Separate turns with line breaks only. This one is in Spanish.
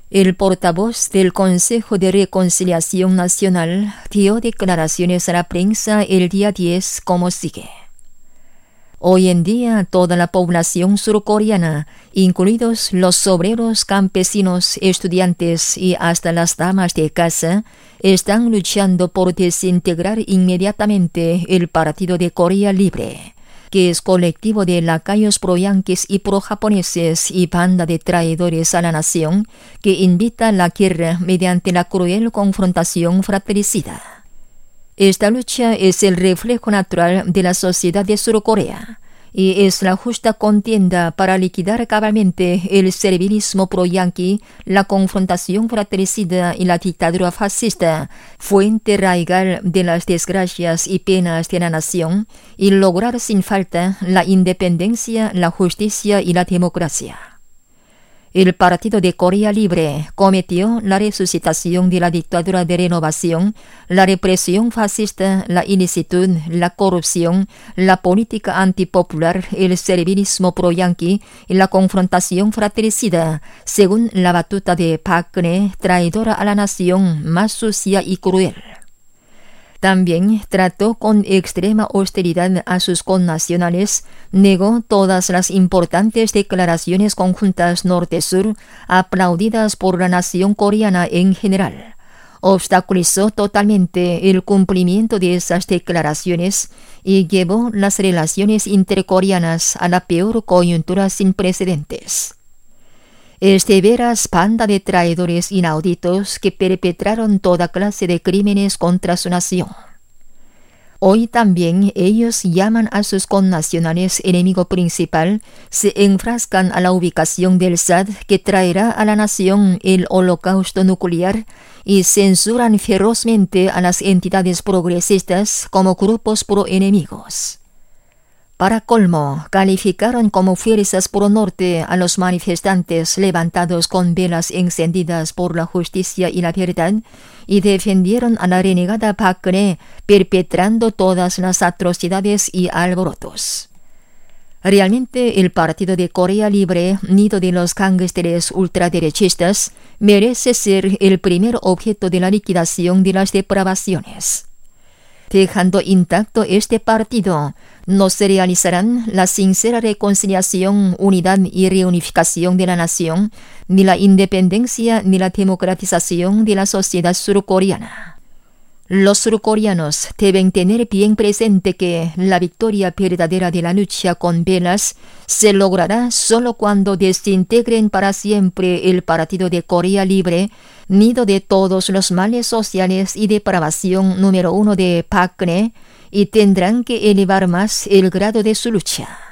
El portavoz del Consejo de Reconciliación Nacional dio declaraciones a la prensa el día 10 como sigue. Hoy en día toda la población surcoreana, incluidos los obreros, campesinos, estudiantes y hasta las damas de casa, están luchando por desintegrar inmediatamente el Partido de Corea Libre, que es colectivo de lacayos pro-yanquis y pro-japoneses y banda de traidores a la nación que invita a la guerra mediante la cruel confrontación fratricida. Esta lucha es el reflejo natural de la sociedad de Surcorea y es la justa contienda para liquidar cabalmente el servilismo pro-yanqui, la confrontación fratricida y la dictadura fascista, fuente raigal de las desgracias y penas de la nación, y lograr sin falta la independencia, la justicia y la democracia. El Partido de Corea Libre cometió la resucitación de la dictadura de renovación, la represión fascista, la ilicitud, la corrupción, la política antipopular, el servilismo pro-yanqui y la confrontación fratricida, según la batuta de Park Geun-hye, traidora a la nación más sucia y cruel. También trató con extrema austeridad a sus connacionales, negó todas las importantes declaraciones conjuntas norte-sur aplaudidas por la nación coreana en general, obstaculizó totalmente el cumplimiento de esas declaraciones y llevó las relaciones intercoreanas a la peor coyuntura sin precedentes. Es de veras banda de traidores inauditos que perpetraron toda clase de crímenes contra su nación. Hoy también ellos llaman a sus connacionales enemigo principal, se enfrascan a la ubicación del SAD que traerá a la nación el holocausto nuclear y censuran ferozmente a las entidades progresistas como grupos pro-enemigos. Para colmo, calificaron como fuerzas pro-norte a los manifestantes levantados con velas encendidas por la justicia y la verdad y defendieron a la renegada Park Geun-hye perpetrando todas las atrocidades y alborotos. Realmente el Partido de Corea Libre, nido de los gángsteres ultraderechistas, merece ser el primer objeto de la liquidación de las depravaciones. Dejando intacto este partido, no se realizarán la sincera reconciliación, unidad y reunificación de la nación, ni la independencia ni la democratización de la sociedad surcoreana. Los surcoreanos deben tener bien presente que la victoria verdadera de la lucha con velas se logrará solo cuando desintegren para siempre el Partido de Corea Libre, nido de todos los males sociales y depravación número 1 de Park Geun-hye, y tendrán que elevar más el grado de su lucha.